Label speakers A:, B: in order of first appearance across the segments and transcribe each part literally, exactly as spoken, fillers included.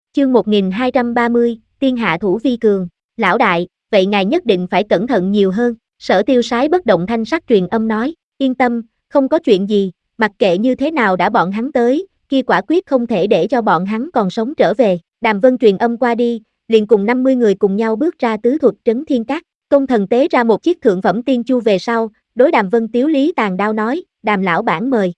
A: Chương một nghìn hai trăm ba mươi, tiên hạ thủ vi cường. Lão đại, vậy ngài nhất định phải cẩn thận nhiều hơn. Sở Tiêu Sái bất động thanh sắc truyền âm nói, yên tâm, không có chuyện gì, mặc kệ như thế nào đã bọn hắn tới, kia quả quyết không thể để cho bọn hắn còn sống trở về. Đàm Vân truyền âm qua đi, liền cùng năm mươi người cùng nhau bước ra tứ thuật trấn thiên các. Công thần tế ra một chiếc thượng phẩm tiên chu về sau, đối Đàm Vân tiếu lý tàn đao nói, Đàm lão bản mời.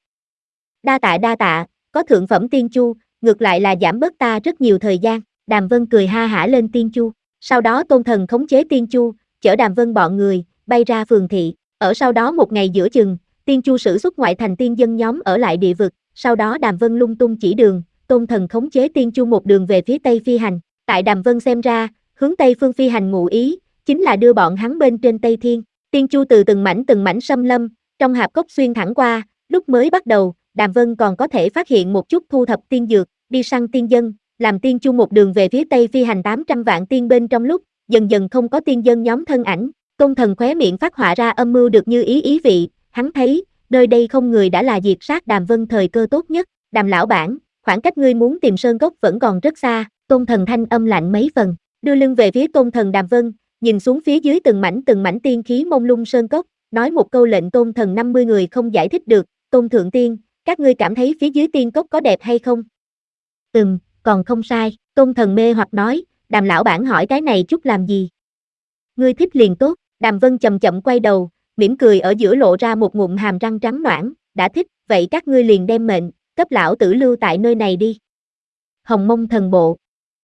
A: Đa tạ đa tạ, có thượng phẩm tiên chu, ngược lại là giảm bớt ta rất nhiều thời gian. Đàm Vân cười ha hả lên tiên chu. Sau đó Tôn Thần khống chế tiên chu, chở Đàm Vân bọn người, bay ra phường thị. Ở sau đó một ngày giữa chừng, tiên chu sử xuất ngoại thành tiên dân nhóm ở lại địa vực. Sau đó Đàm Vân lung tung chỉ đường, Tôn Thần khống chế tiên chu một đường về phía tây phi hành. Tại Đàm Vân xem ra, hướng tây phương phi hành ngụ ý, chính là đưa bọn hắn bên trên Tây Thiên. Tiên chu từ từng mảnh từng mảnh xâm lâm, trong hạp cốc xuyên thẳng qua, lúc mới bắt đầu, Đàm Vân còn có thể phát hiện một chút thu thập tiên dược, đi săn tiên dân, làm tiên chu một đường về phía tây phi hành tám trăm vạn tiên bên trong lúc, dần dần không có tiên dân nhóm thân ảnh. Công thần khóe miệng phát họa ra âm mưu được như ý ý vị, hắn thấy, nơi đây không người đã là diệt sát Đàm Vân thời cơ tốt nhất. Đàm lão bản, khoảng cách ngươi muốn tìm sơn cốc vẫn còn rất xa. Tôn Thần thanh âm lạnh mấy phần, đưa lưng về phía Tôn Thần Đàm Vân, nhìn xuống phía dưới từng mảnh từng mảnh tiên khí mông lung sơn cốc, nói một câu lệnh Tôn Thần năm mươi người không giải thích được. Tôn Thượng Tiên, các ngươi cảm thấy phía dưới tiên cốc có đẹp hay không? Ừm, còn không sai. Tôn Thần mê hoặc nói, Đàm lão bản hỏi cái này chút làm gì? Ngươi thích liền tốt. Đàm Vân chậm chậm quay đầu, mỉm cười ở giữa lộ ra một ngụm hàm răng trắng ноãn, đã thích, vậy các ngươi liền đem mệnh, cấp lão tử lưu tại nơi này đi. Hồng Mông Thần Bộ.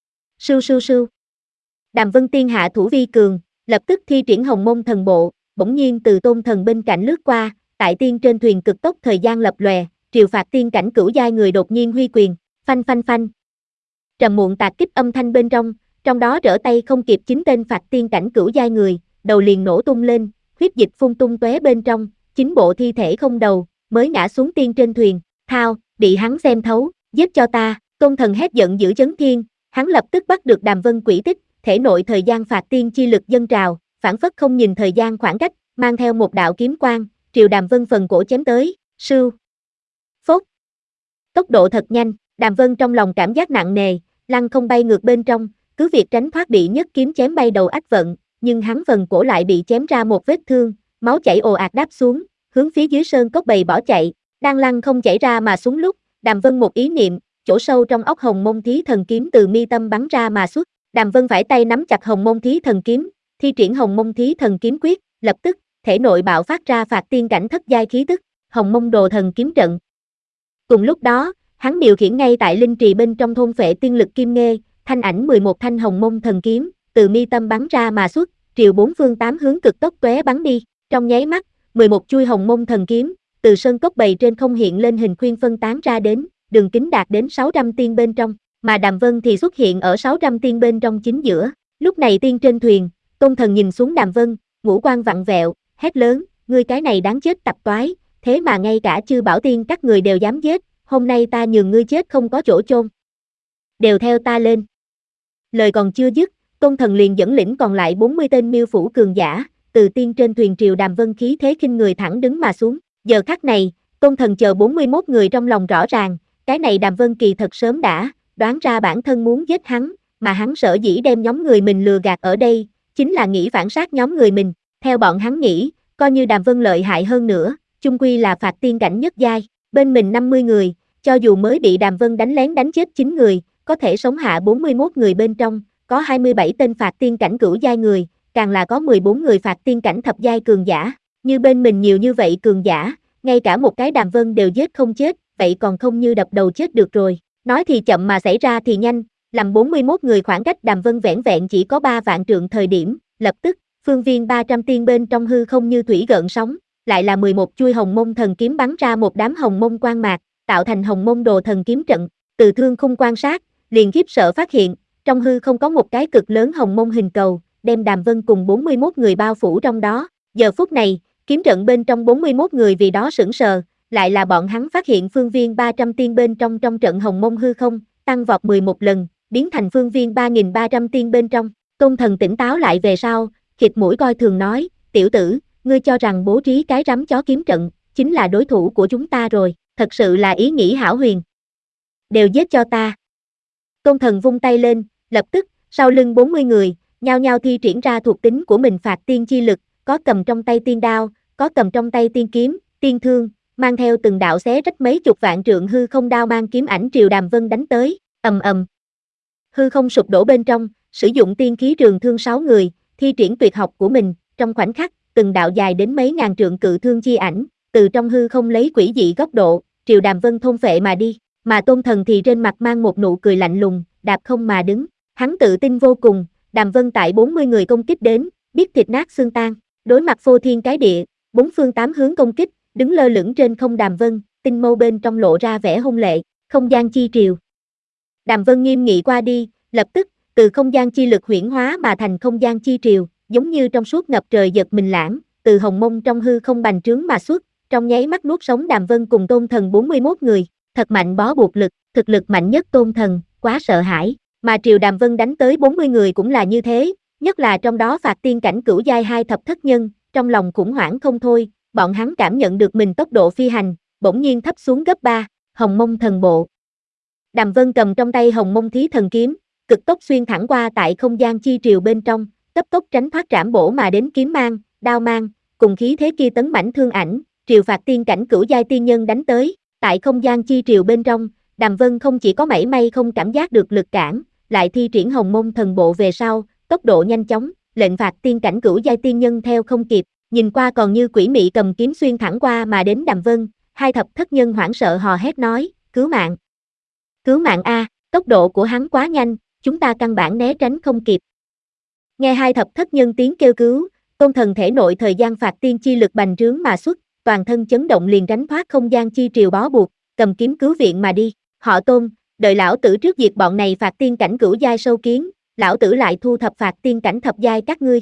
A: Sưu sưu sưu. Đàm Vân tiên hạ thủ vi cường, lập tức thi triển Hồng Mông Thần Bộ, bỗng nhiên từ Tôn Thần bên cạnh lướt qua, tại tiên trên thuyền cực tốc thời gian lập lòe, triều phạt tiên cảnh cửu giai người đột nhiên huy quyền, phanh phanh phanh. Trầm muộn tạc kích âm thanh bên trong, trong đó trở tay không kịp chín tên phạt tiên cảnh cửu giai người, đầu liền nổ tung lên, huyết dịch phun tung tóe bên trong, chín bộ thi thể không đầu, mới ngã xuống tiên trên thuyền. Thao, bị hắn xem thấu, giết cho ta. Tôn Thần hét giận dữ chấn thiên, hắn lập tức bắt được Đàm Vân quỷ tích, thể nội thời gian phạt tiên chi lực dâng trào, phản phất không nhìn thời gian khoảng cách, mang theo một đạo kiếm quang, triều Đàm Vân phần cổ chém tới. Sưu, phốt. Tốc độ thật nhanh, Đàm Vân trong lòng cảm giác nặng nề, lăn không bay ngược bên trong, cứ việc tránh thoát bị nhất kiếm chém bay đầu ách vận, nhưng hắn phần cổ lại bị chém ra một vết thương, máu chảy ồ ạt đáp xuống, hướng phía dưới sơn cốc bầy bỏ chạy, đang lăn không chảy ra mà xuống lúc, Đàm Vân một ý niệm, chỗ sâu trong óc Hồng Mông Thí Thần Kiếm từ mi tâm bắn ra mà xuất. Đàm Vân phải tay nắm chặt Hồng Mông Thí Thần Kiếm, thi triển Hồng Mông Thí Thần Kiếm quyết, lập tức, thể nội bạo phát ra phạt tiên cảnh thất giai khí tức, Hồng Mông Đồ Thần Kiếm trận. Cùng lúc đó, hắn điều khiển ngay tại linh trì bên trong thôn phệ tiên lực kim nghê, thanh ảnh mười một thanh Hồng Mông Thần Kiếm, từ mi tâm bắn ra mà xuất, triều bốn phương tám hướng cực tốc tóe bắn đi. Trong nháy mắt, mười một chuôi Hồng Mông Thần Kiếm, từ sơn cốc bầy trên không hiện lên hình khuyên phân tán ra đến, đường kính đạt đến sáu trăm tiên bên trong, mà Đàm Vân thì xuất hiện ở sáu trăm tiên bên trong chính giữa. Lúc này tiên trên thuyền, Tôn Thần nhìn xuống Đàm Vân, ngũ quan vặn vẹo, hét lớn, ngươi cái này đáng chết tập toái, thế mà ngay cả chư bảo tiên các người đều dám giết, hôm nay ta nhường ngươi chết không có chỗ chôn. Đều theo ta lên. Lời còn chưa dứt, Tôn Thần liền dẫn lĩnh còn lại bốn mươi tên miêu phủ cường giả, từ tiên trên thuyền triều Đàm Vân khí thế khinh người thẳng đứng mà xuống. Giờ khắc này, Tôn Thần chờ bốn mươi mốt người trong lòng rõ ràng, cái này Đàm Vân kỳ thật sớm đã đoán ra bản thân muốn giết hắn, mà hắn sở dĩ đem nhóm người mình lừa gạt ở đây, chính là nghĩ phản sát nhóm người mình. Theo bọn hắn nghĩ, coi như Đàm Vân lợi hại hơn nữa, chung quy là phạt tiên cảnh nhất giai, bên mình năm mươi người, cho dù mới bị Đàm Vân đánh lén đánh chết chín người, có thể sống hạ bốn mươi mốt người bên trong, có hai mươi bảy tên phạt tiên cảnh cửu giai người, càng là có mười bốn người phạt tiên cảnh thập giai cường giả, như bên mình nhiều như vậy cường giả, ngay cả một cái Đàm Vân đều giết không chết, vậy còn không như đập đầu chết được rồi. Nói thì chậm mà xảy ra thì nhanh, làm bốn mươi mốt người khoảng cách Đàm Vân vẻn vẹn chỉ có ba vạn trượng thời điểm, lập tức, phương viên ba trăm tiên bên trong hư không như thủy gợn sóng, lại là mười một chuôi Hồng Mông Thần Kiếm bắn ra một đám Hồng Mông quang mạc, tạo thành Hồng Mông Đồ Thần Kiếm trận. Từ thương khung quan sát, liền khiếp sợ phát hiện, trong hư không có một cái cực lớn Hồng Mông hình cầu, đem Đàm Vân cùng bốn mươi mốt người bao phủ trong đó. Giờ phút này, kiếm trận bên trong bốn mươi mốt người vì đó sững sờ, lại là bọn hắn phát hiện phương viên ba trăm tiên bên trong trong trận Hồng Mông hư không, tăng vọt mười một lần, biến thành phương viên ba nghìn ba trăm tiên bên trong. Tôn Thần tỉnh táo lại về sau, khịt mũi coi thường nói, tiểu tử, ngươi cho rằng bố trí cái rắm chó kiếm trận, chính là đối thủ của chúng ta rồi, thật sự là ý nghĩ hão huyền. Đều giết cho ta. Tôn Thần vung tay lên, lập tức, sau lưng bốn mươi người, nhao nhao thi triển ra thuộc tính của mình phạt tiên chi lực, có cầm trong tay tiên đao, có cầm trong tay tiên kiếm, tiên thương, mang theo từng đạo xé rách mấy chục vạn trượng hư không đao mang kiếm ảnh Triều Đàm Vân đánh tới, ầm ầm. Hư không sụp đổ bên trong, sử dụng tiên khí trường thương sáu người, thi triển tuyệt học của mình, trong khoảnh khắc, từng đạo dài đến mấy ngàn trượng cự thương chi ảnh, từ trong hư không lấy quỷ dị góc độ, Triều Đàm Vân thôn phệ mà đi, mà Tôn Thần thì trên mặt mang một nụ cười lạnh lùng, đạp không mà đứng, hắn tự tin vô cùng, Đàm Vân tại bốn mươi người công kích đến, biết thịt nát xương tan, đối mặt phô thiên cái địa, bốn phương tám hướng công kích, đứng lơ lửng trên không Đàm Vân, tinh mâu bên trong lộ ra vẻ hung lệ, không gian chi triều. Đàm Vân nghiêm nghị qua đi, lập tức, từ không gian chi lực huyễn hóa mà thành không gian chi triều, giống như trong suốt ngập trời giật mình lãng, từ hồng mông trong hư không bành trướng mà xuất, trong nháy mắt nuốt sống Đàm Vân cùng Tôn Thần bốn mươi mốt người, thật mạnh bó buộc lực, thực lực mạnh nhất Tôn Thần, quá sợ hãi, mà Triều Đàm Vân đánh tới bốn mươi người cũng là như thế, nhất là trong đó phạt tiên cảnh cửu giai hai thập thất nhân, trong lòng khủng hoảng không thôi, bọn hắn cảm nhận được mình tốc độ phi hành, bỗng nhiên thấp xuống gấp ba, Hồng Mông Thần Bộ. Đàm Vân cầm trong tay Hồng Mông Thí Thần Kiếm, cực tốc xuyên thẳng qua tại không gian chi triều bên trong, cấp tốc tránh thoát trảm bổ mà đến kiếm mang, đao mang, cùng khí thế kia tấn mãnh thương ảnh, triều phạt tiên cảnh cửu giai tiên nhân đánh tới, tại không gian chi triều bên trong, Đàm Vân không chỉ có mảy may không cảm giác được lực cản, lại thi triển Hồng Mông Thần Bộ về sau, tốc độ nhanh chóng, lệnh phạt tiên cảnh cửu giai tiên nhân theo không kịp, nhìn qua còn như quỷ mị cầm kiếm xuyên thẳng qua mà đến Đàm Vân, hai thập thất nhân hoảng sợ hò hét nói, cứu mạng. Cứu mạng a, tốc độ của hắn quá nhanh, chúng ta căn bản né tránh không kịp. Nghe hai thập thất nhân tiếng kêu cứu, Tôn Thần thể nội thời gian phạt tiên chi lực bành trướng mà xuất, toàn thân chấn động liền tránh thoát không gian chi triều bó buộc, cầm kiếm cứu viện mà đi. Họ Tôn, đợi lão tử trước diệt bọn này phạt tiên cảnh cửu giai sâu kiến, lão tử lại thu thập phạt tiên cảnh thập giai các ngươi.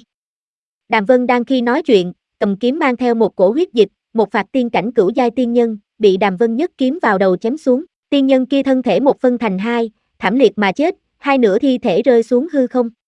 A: Đàm Vân đang khi nói chuyện, cầm kiếm mang theo một cổ huyết dịch, một phạt tiên cảnh cửu giai tiên nhân, bị Đàm Vân nhất kiếm vào đầu chém xuống, tiên nhân kia thân thể một phân thành hai, thảm liệt mà chết, hai nửa thi thể rơi xuống hư không.